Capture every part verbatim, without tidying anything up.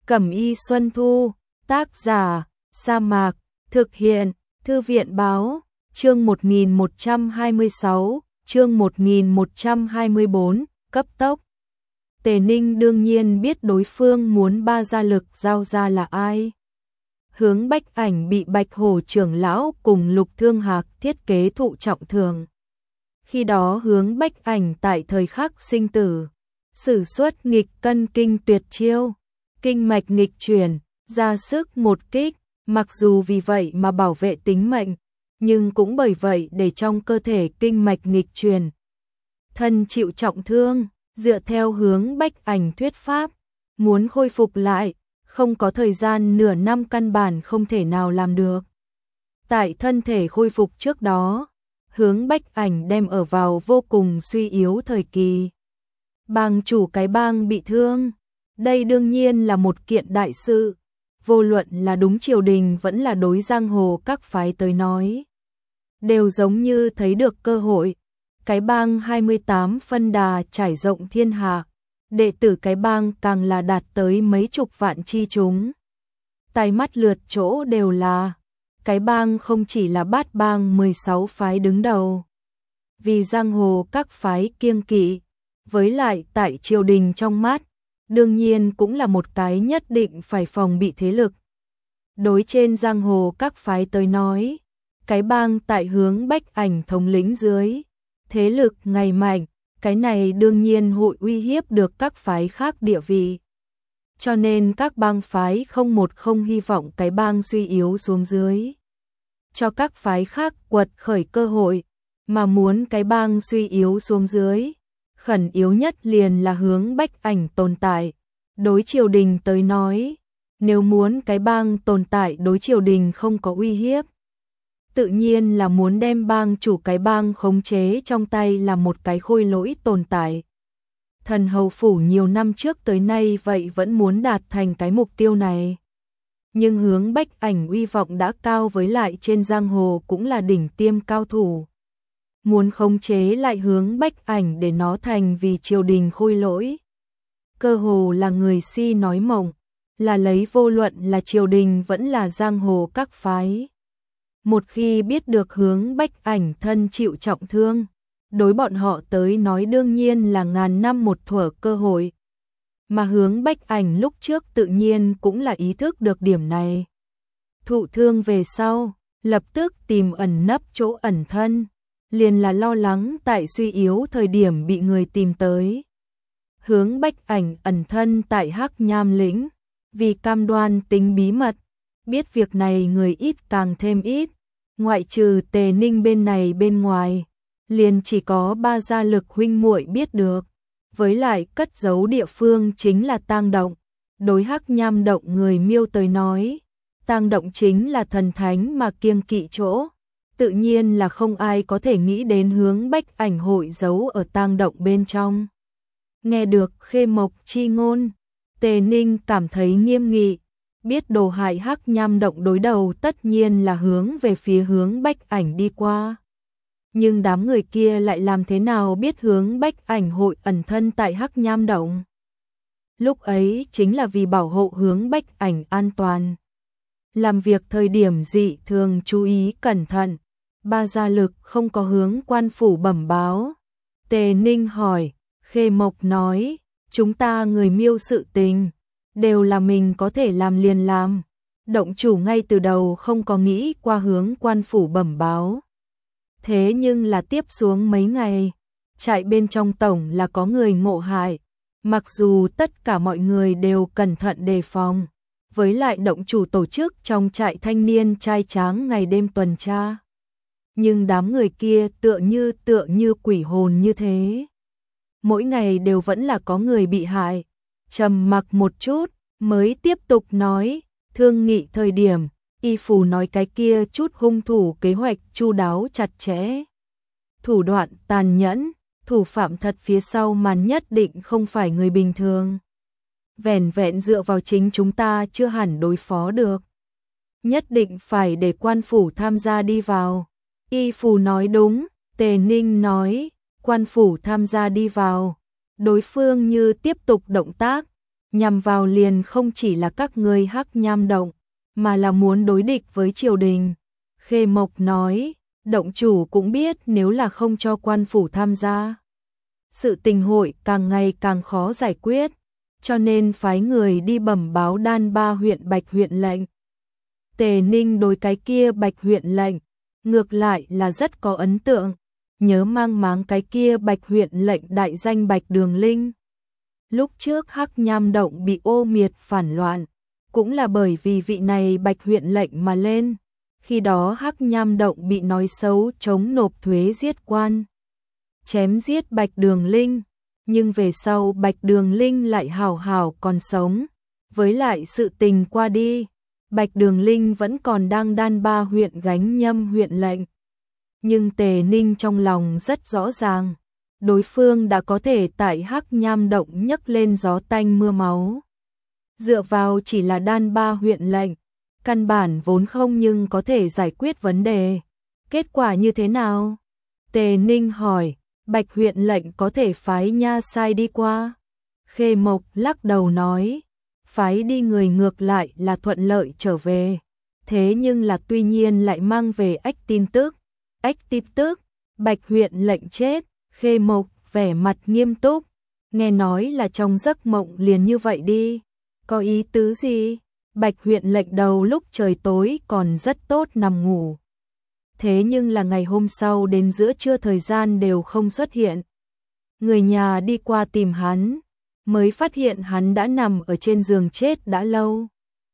Cẩm y Xuân Thu, tác giả, Sa Mạc, thực hiện, Thư viện báo, chương một nghìn một trăm hai mươi sáu, chương một nghìn một trăm hai mươi bốn, cấp tốc. Tề Ninh đương nhiên biết đối phương muốn ba gia lực giao ra là ai. Hướng Bách Ảnh bị Bạch Hổ trưởng lão cùng Lục Thương Hạc thiết kế thụ trọng thương. Khi đó Hướng Bách Ảnh tại thời khắc sinh tử, sử xuất nghịch cân kinh tuyệt chiêu, kinh mạch nghịch chuyển, ra sức một kích, mặc dù vì vậy mà bảo vệ tính mệnh, nhưng cũng bởi vậy để trong cơ thể kinh mạch nghịch chuyển, thân chịu trọng thương. Dựa theo Hướng Bách Ảnh thuyết pháp, muốn khôi phục lại, không có thời gian nửa năm căn bản không thể nào làm được. Tại thân thể khôi phục trước đó, Hướng Bách Ảnh đem ở vào vô cùng suy yếu thời kỳ. Bang chủ cái bang bị thương, đây đương nhiên là một kiện đại sự, vô luận là đúng triều đình vẫn là đối giang hồ các phái tới nói. Đều giống như thấy được cơ hội. Cái bang hai mươi tám phân đà trải rộng thiên hạ, đệ tử cái bang càng là đạt tới mấy chục vạn chi chúng. Tai mắt lượt chỗ đều là, cái bang không chỉ là bát bang mười sáu phái đứng đầu. Vì giang hồ các phái kiêng kỵ, với lại tại triều đình trong mắt, đương nhiên cũng là một cái nhất định phải phòng bị thế lực. Đối trên giang hồ các phái tới nói, cái bang tại Hướng Bách Ảnh thống lĩnh dưới, thế lực ngày mạnh, cái này đương nhiên hội uy hiếp được các phái khác địa vị. Cho nên các bang phái không một không hy vọng cái bang suy yếu xuống dưới, cho các phái khác quật khởi cơ hội, mà muốn cái bang suy yếu xuống dưới, khẩn yếu nhất liền là Hướng Bách Ảnh tồn tại. Đối triều đình tới nói, nếu muốn cái bang tồn tại đối triều đình không có uy hiếp, tự nhiên là muốn đem bang chủ cái bang khống chế trong tay là một cái khôi lỗi tồn tại. Thần hầu phủ nhiều năm trước tới nay vậy vẫn muốn đạt thành cái mục tiêu này. Nhưng Hướng Bách Ảnh uy vọng đã cao, với lại trên giang hồ cũng là đỉnh tiêm cao thủ. Muốn khống chế lại Hướng Bách Ảnh để nó thành vì triều đình khôi lỗi, cơ hồ là người si nói mộng, là lấy vô luận là triều đình vẫn là giang hồ các phái. Một khi biết được Hướng Bách Ảnh thân chịu trọng thương, đối bọn họ tới nói đương nhiên là ngàn năm một thuở cơ hội. Mà Hướng Bách Ảnh lúc trước tự nhiên cũng là ý thức được điểm này. Thụ thương về sau, lập tức tìm ẩn nấp chỗ ẩn thân, liền là lo lắng tại suy yếu thời điểm bị người tìm tới. Hướng Bách Ảnh ẩn thân tại Hắc Nham lĩnh, vì cam đoan tính bí mật, biết việc này người ít càng thêm ít. Ngoại trừ Tề Ninh bên này bên ngoài, liền chỉ có ba gia lực huynh muội biết được. Với lại cất giấu địa phương chính là tang động. Đối Hắc Nham động người Miêu tới nói, tang động chính là thần thánh mà kiêng kỵ chỗ, tự nhiên là không ai có thể nghĩ đến Hướng Bách Ảnh hội giấu ở tang động bên trong. Nghe được Khê Mộc chi ngôn, Tề Ninh cảm thấy nghiêm nghị. Biết đồ hại Hắc Nham động đối đầu tất nhiên là hướng về phía Hướng Bách Ảnh đi qua. Nhưng đám người kia lại làm thế nào biết Hướng Bách Ảnh hội ẩn thân tại Hắc Nham động? Lúc ấy chính là vì bảo hộ Hướng Bách Ảnh an toàn. Làm việc thời điểm dị thường chú ý cẩn thận. Ba gia lực không có hướng quan phủ bẩm báo. Tề Ninh hỏi, Khê Mộc nói, chúng ta người Miêu sự tình đều là mình có thể làm liền làm. Động chủ ngay từ đầu không có nghĩ qua hướng quan phủ bẩm báo. Thế nhưng là tiếp xuống mấy ngày, trại bên trong tổng là có người ngộ hại. Mặc dù tất cả mọi người đều cẩn thận đề phòng, với lại động chủ tổ chức trong trại thanh niên trai tráng ngày đêm tuần tra. Nhưng đám người kia tựa như tựa như quỷ hồn như thế. Mỗi ngày đều vẫn là có người bị hại. Trầm mặc một chút, mới tiếp tục nói, thương nghị thời điểm, y phù nói cái kia chút hung thủ kế hoạch chu đáo chặt chẽ. Thủ đoạn tàn nhẫn, thủ phạm thật phía sau màn nhất định không phải người bình thường. Vẻn vẹn dựa vào chính chúng ta chưa hẳn đối phó được. Nhất định phải để quan phủ tham gia đi vào. Y phù nói đúng, Tề Ninh nói, quan phủ tham gia đi vào. Đối phương như tiếp tục động tác, nhằm vào liền không chỉ là các ngươi Hắc Nham Động, mà là muốn đối địch với triều đình. Khê Mộc nói, động chủ cũng biết nếu là không cho quan phủ tham gia, sự tình hội càng ngày càng khó giải quyết, cho nên phái người đi bẩm báo đan ba huyện Bạch huyện lệnh. Tề Ninh đối cái kia Bạch huyện lệnh, ngược lại là rất có ấn tượng, nhớ mang máng cái kia Bạch huyện lệnh đại danh Bạch Đường Linh. Lúc trước Hắc Nham Động bị ô miệt phản loạn, cũng là bởi vì vị này Bạch huyện lệnh mà lên. Khi đó Hắc Nham Động bị nói xấu chống nộp thuế giết quan, chém giết Bạch Đường Linh, nhưng về sau Bạch Đường Linh lại hảo hảo còn sống. Với lại sự tình qua đi, Bạch Đường Linh vẫn còn đang đan ba huyện gánh nhâm huyện lệnh. Nhưng Tề Ninh trong lòng rất rõ ràng, đối phương đã có thể tại Hắc Nham Động nhấc lên gió tanh mưa máu. Dựa vào chỉ là đan ba huyện lệnh, căn bản vốn không nhưng có thể giải quyết vấn đề. Kết quả như thế nào? Tề Ninh hỏi, Bạch huyện lệnh có thể phái nha sai đi qua. Khê Mộc lắc đầu nói, phái đi người ngược lại là thuận lợi trở về. Thế nhưng là tuy nhiên lại mang về ách tin tức. Ách tin tức, Bạch huyện lệnh chết. Khê Mộc vẻ mặt nghiêm túc, nghe nói là trong giấc mộng liền như vậy đi. Có ý tứ gì? Bạch huyện lệnh đầu lúc trời tối còn rất tốt nằm ngủ. Thế nhưng là ngày hôm sau đến giữa trưa thời gian đều không xuất hiện. Người nhà đi qua tìm hắn, mới phát hiện hắn đã nằm ở trên giường chết đã lâu.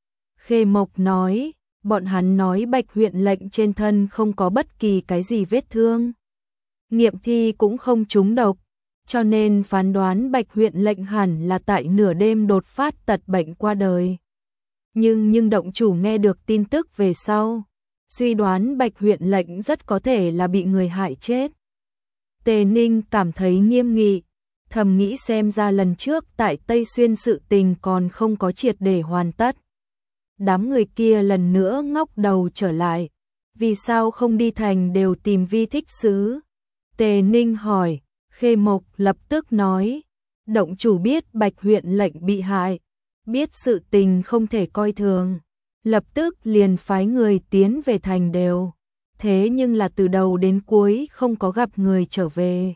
Khê Mộc nói, bọn hắn nói Bạch huyện lệnh trên thân không có bất kỳ cái gì vết thương. Nghiệm thi cũng không trúng độc, cho nên phán đoán Bạch huyện lệnh hẳn là tại nửa đêm đột phát tật bệnh qua đời. Nhưng nhưng động chủ nghe được tin tức về sau, suy đoán Bạch huyện lệnh rất có thể là bị người hại chết. Tề Ninh cảm thấy nghiêm nghị, thầm nghĩ xem ra lần trước tại Tây Xuyên sự tình còn không có triệt để hoàn tất. Đám người kia lần nữa ngóc đầu trở lại, vì sao không đi thành đều tìm Vi Thích Sứ? Tề Ninh hỏi, Khê Mộc lập tức nói, động chủ biết Bạch huyện lệnh bị hại, biết sự tình không thể coi thường, lập tức liền phái người tiến về thành đều. Thế nhưng là từ đầu đến cuối không có gặp người trở về.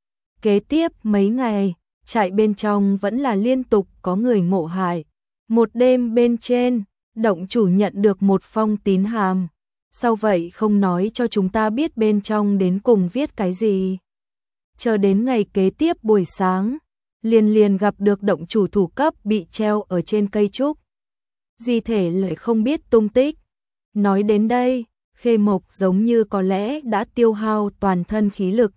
Kế tiếp mấy ngày, trại bên trong vẫn là liên tục có người ngộ hại. Một đêm bên trên, động chủ nhận được một phong tín hàm. Sau vậy không nói cho chúng ta biết bên trong đến cùng viết cái gì. Chờ đến ngày kế tiếp buổi sáng, liền liền gặp được động chủ thủ cấp bị treo ở trên cây trúc. Di thể lại không biết tung tích. Nói đến đây, Khê Mộc giống như có lẽ đã tiêu hao toàn thân khí lực.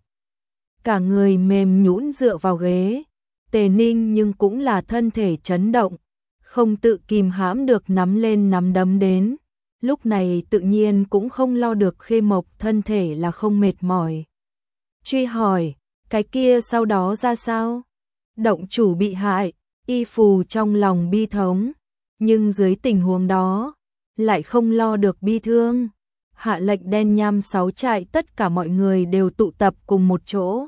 Cả người mềm nhũn dựa vào ghế. Tề Ninh nhưng cũng là thân thể chấn động, không tự kìm hãm được nắm lên nắm đấm đến. Lúc này tự nhiên cũng không lo được Khê Mộc thân thể là không mệt mỏi. Truy hỏi, cái kia sau đó ra sao? Động chủ bị hại, y phù trong lòng bi thống, nhưng dưới tình huống đó, lại không lo được bi thương. Hạ lệnh đen nham sáu trại tất cả mọi người đều tụ tập cùng một chỗ.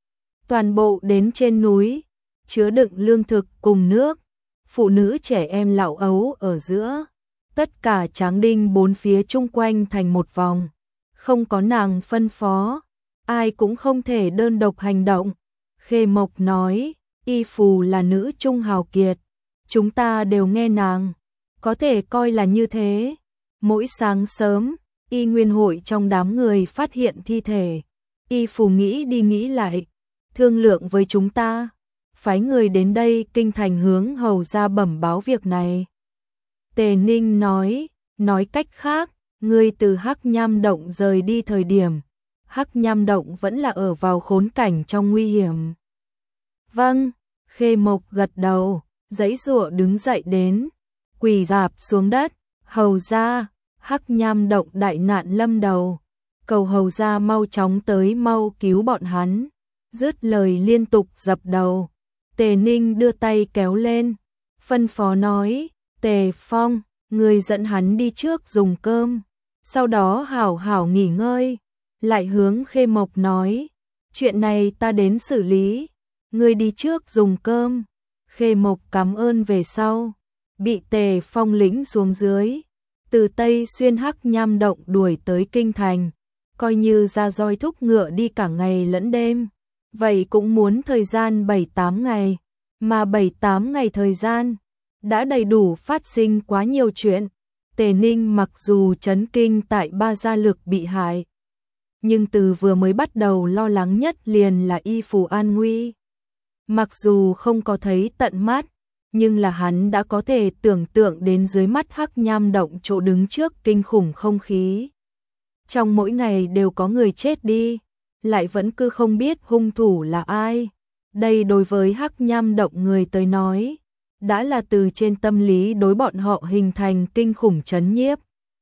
Toàn bộ đến trên núi, chứa đựng lương thực cùng nước, phụ nữ trẻ em lão ấu ở giữa. Tất cả tráng đinh bốn phía chung quanh thành một vòng, không có nàng phân phó, ai cũng không thể đơn độc hành động. Khê Mộc nói, y phù là nữ trung hào kiệt, chúng ta đều nghe nàng, có thể coi là như thế. Mỗi sáng sớm, y nguyên hội trong đám người phát hiện thi thể, y phù nghĩ đi nghĩ lại, thương lượng với chúng ta, phái người đến đây kinh thành hướng hầu ra bẩm báo việc này. Tề Ninh nói, nói cách khác, ngươi từ Hắc Nham Động rời đi thời điểm, Hắc Nham Động vẫn là ở vào khốn cảnh trong nguy hiểm. Vâng, Khê Mộc gật đầu, giãy giụa đứng dậy đến, quỳ rạp xuống đất, hầu ra, Hắc Nham Động đại nạn lâm đầu, cầu hầu ra mau chóng tới mau cứu bọn hắn. Dứt lời liên tục dập đầu. Tề Ninh đưa tay kéo lên, phân phó nói, Tề Phong, người dẫn hắn đi trước dùng cơm, sau đó hảo hảo nghỉ ngơi. Lại hướng Khê Mộc nói, chuyện này ta đến xử lý, người đi trước dùng cơm. Khê Mộc cảm ơn về sau, bị Tề Phong lĩnh xuống dưới, từ Tây Xuyên Hắc Nham Động đuổi tới Kinh Thành, coi như ra roi thúc ngựa đi cả ngày lẫn đêm, vậy cũng muốn thời gian bảy tám ngày, mà bảy tám ngày thời gian, đã đầy đủ phát sinh quá nhiều chuyện. Tề Ninh mặc dù chấn kinh tại ba gia lực bị hại, nhưng từ vừa mới bắt đầu lo lắng nhất liền là Y Phủ an nguy. Mặc dù không có thấy tận mắt, nhưng là hắn đã có thể tưởng tượng đến dưới mắt Hắc Nham Động chỗ đứng trước kinh khủng không khí. Trong mỗi ngày đều có người chết đi, lại vẫn cứ không biết hung thủ là ai. Đây đối với Hắc Nham Động người tới nói, đã là từ trên tâm lý đối bọn họ hình thành kinh khủng chấn nhiếp.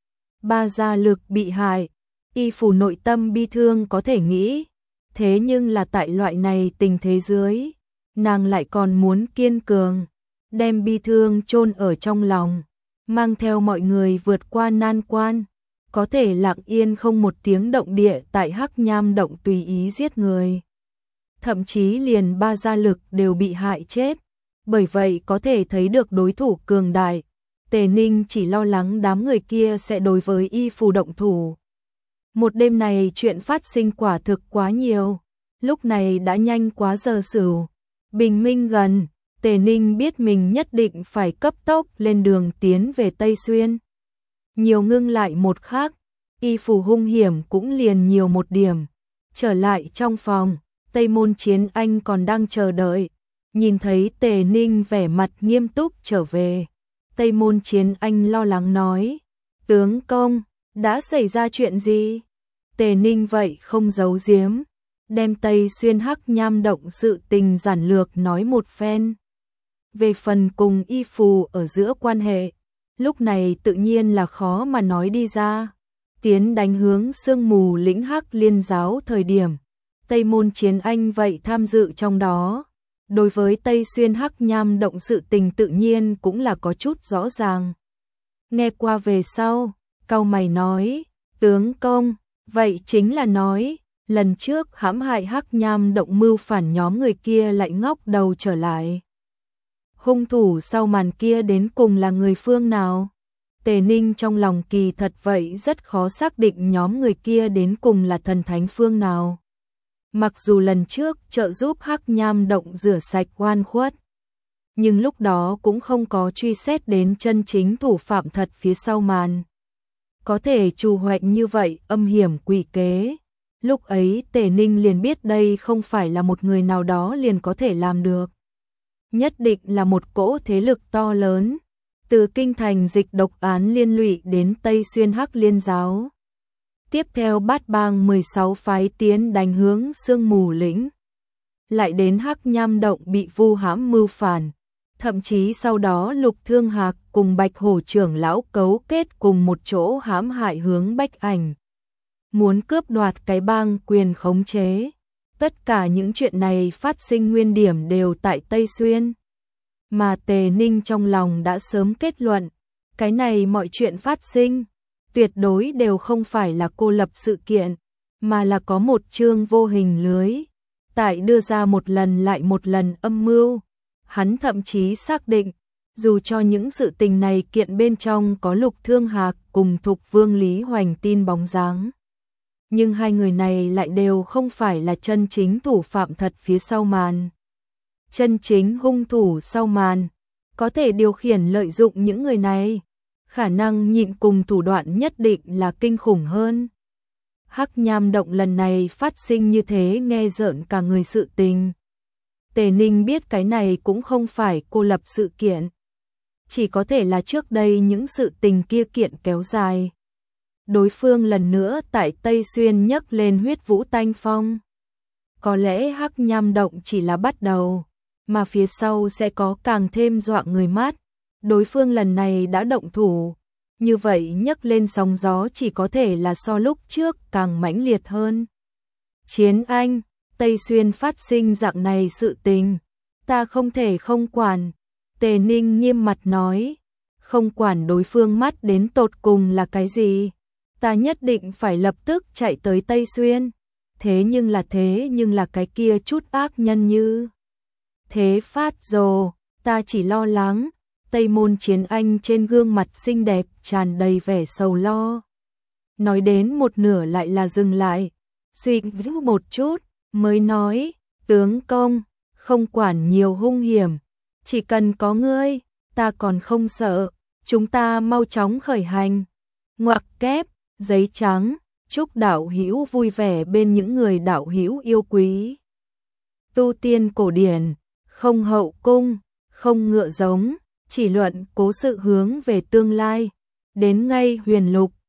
Ba gia lực bị hại, Y Phủ nội tâm bi thương có thể nghĩ, thế nhưng là tại loại này tình thế dưới, nàng lại còn muốn kiên cường, đem bi thương chôn ở trong lòng, mang theo mọi người vượt qua nan quan, có thể lặng yên không một tiếng động địa tại Hắc Nham Động tùy ý giết người. Thậm chí liền ba gia lực đều bị hại chết, bởi vậy có thể thấy được đối thủ cường đại. Tề Ninh chỉ lo lắng đám người kia sẽ đối với Y Phủ động thủ. Một đêm này chuyện phát sinh quả thực quá nhiều, lúc này đã nhanh quá giờ sửu. Bình minh gần, Tề Ninh biết mình nhất định phải cấp tốc lên đường tiến về Tây Xuyên. Nhiều ngưng lại một khắc, Y Phủ hung hiểm cũng liền nhiều một điểm. Trở lại trong phòng, Tây Môn Chiến Anh còn đang chờ đợi. Nhìn thấy Tề Ninh vẻ mặt nghiêm túc trở về, Tây Môn Chiến Anh lo lắng nói, tướng công, đã xảy ra chuyện gì? Tề Ninh vậy không giấu giếm, đem Tây Xuyên Hắc Nham Động sự tình giản lược nói một phen. Về phần cùng Y Phủ ở giữa quan hệ, lúc này tự nhiên là khó mà nói đi ra. Tiến đánh hướng sương mù lĩnh Hắc Liên giáo thời điểm, Tây Môn Chiến Anh vậy tham dự trong đó. Đối với Tây Xuyên Hắc Nham Động sự tình tự nhiên cũng là có chút rõ ràng. Nghe qua về sau, cau mày nói, tướng công, vậy chính là nói, lần trước hãm hại Hắc Nham Động mưu phản nhóm người kia lại ngóc đầu trở lại. Hung thủ sau màn kia đến cùng là người phương nào? Tề Ninh trong lòng kỳ thật vậy rất khó xác định nhóm người kia đến cùng là thần thánh phương nào. Mặc dù lần trước trợ giúp Hắc Nham Động rửa sạch oan khuất, nhưng lúc đó cũng không có truy xét đến chân chính thủ phạm thật phía sau màn. Có thể trù hoạnh như vậy âm hiểm quỷ kế. Lúc ấy Tề Ninh liền biết đây không phải là một người nào đó liền có thể làm được. Nhất định là một cỗ thế lực to lớn, từ kinh thành dịch độc án liên lụy đến Tây Xuyên Hắc Liên giáo. Tiếp theo Bát Bang mười sáu phái tiến đánh hướng sương mù lĩnh. Lại đến Hắc Nham Động bị vu hãm mưu phản. Thậm chí sau đó Lục Thương Hạc cùng Bạch Hổ trưởng lão cấu kết cùng một chỗ hãm hại hướng Bách Ảnh. Muốn cướp đoạt cái bang quyền khống chế. Tất cả những chuyện này phát sinh nguyên điểm đều tại Tây Xuyên. Mà Tề Ninh trong lòng đã sớm kết luận, cái này mọi chuyện phát sinh, tuyệt đối đều không phải là cô lập sự kiện, mà là có một chương vô hình lưới, tại đưa ra một lần lại một lần âm mưu. Hắn thậm chí xác định, dù cho những sự tình này kiện bên trong có Lục Thương Hạc cùng Thục Vương Lý Hoành tin bóng dáng, nhưng hai người này lại đều không phải là chân chính thủ phạm thật phía sau màn. Chân chính hung thủ sau màn, có thể điều khiển lợi dụng những người này, khả năng nhịn cùng thủ đoạn nhất định là kinh khủng hơn. Hắc Nham Động lần này phát sinh như thế nghe rợn cả người sự tình. Tề Ninh biết cái này cũng không phải cô lập sự kiện, chỉ có thể là trước đây những sự tình kia kiện kéo dài. Đối phương lần nữa tại Tây Xuyên nhấc lên huyết vũ tanh phong. Có lẽ Hắc Nham Động chỉ là bắt đầu, mà phía sau sẽ có càng thêm dọa người mắt. Đối phương lần này đã động thủ, như vậy nhấc lên sóng gió chỉ có thể là so lúc trước càng mãnh liệt hơn. Chiến Anh, Tây Xuyên phát sinh dạng này sự tình, ta không thể không quản. Tề Ninh nghiêm mặt nói, không quản đối phương mắt đến tột cùng là cái gì, ta nhất định phải lập tức chạy tới Tây Xuyên. Thế nhưng là thế nhưng là cái kia chút ác nhân như Thế Phát Dồ, ta chỉ lo lắng. Tây Môn Chiến Anh trên gương mặt xinh đẹp tràn đầy vẻ sầu lo. Nói đến một nửa lại là dừng lại, suy nghĩ một chút, mới nói, tướng công, không quản nhiều hung hiểm, chỉ cần có ngươi, ta còn không sợ, chúng ta mau chóng khởi hành. Ngoặc kép, giấy trắng, chúc đạo hữu vui vẻ bên những người đạo hữu yêu quý. Tu tiên cổ điển, không hậu cung, không ngựa giống, chỉ luận cố sự hướng về tương lai, đến ngay huyền lục.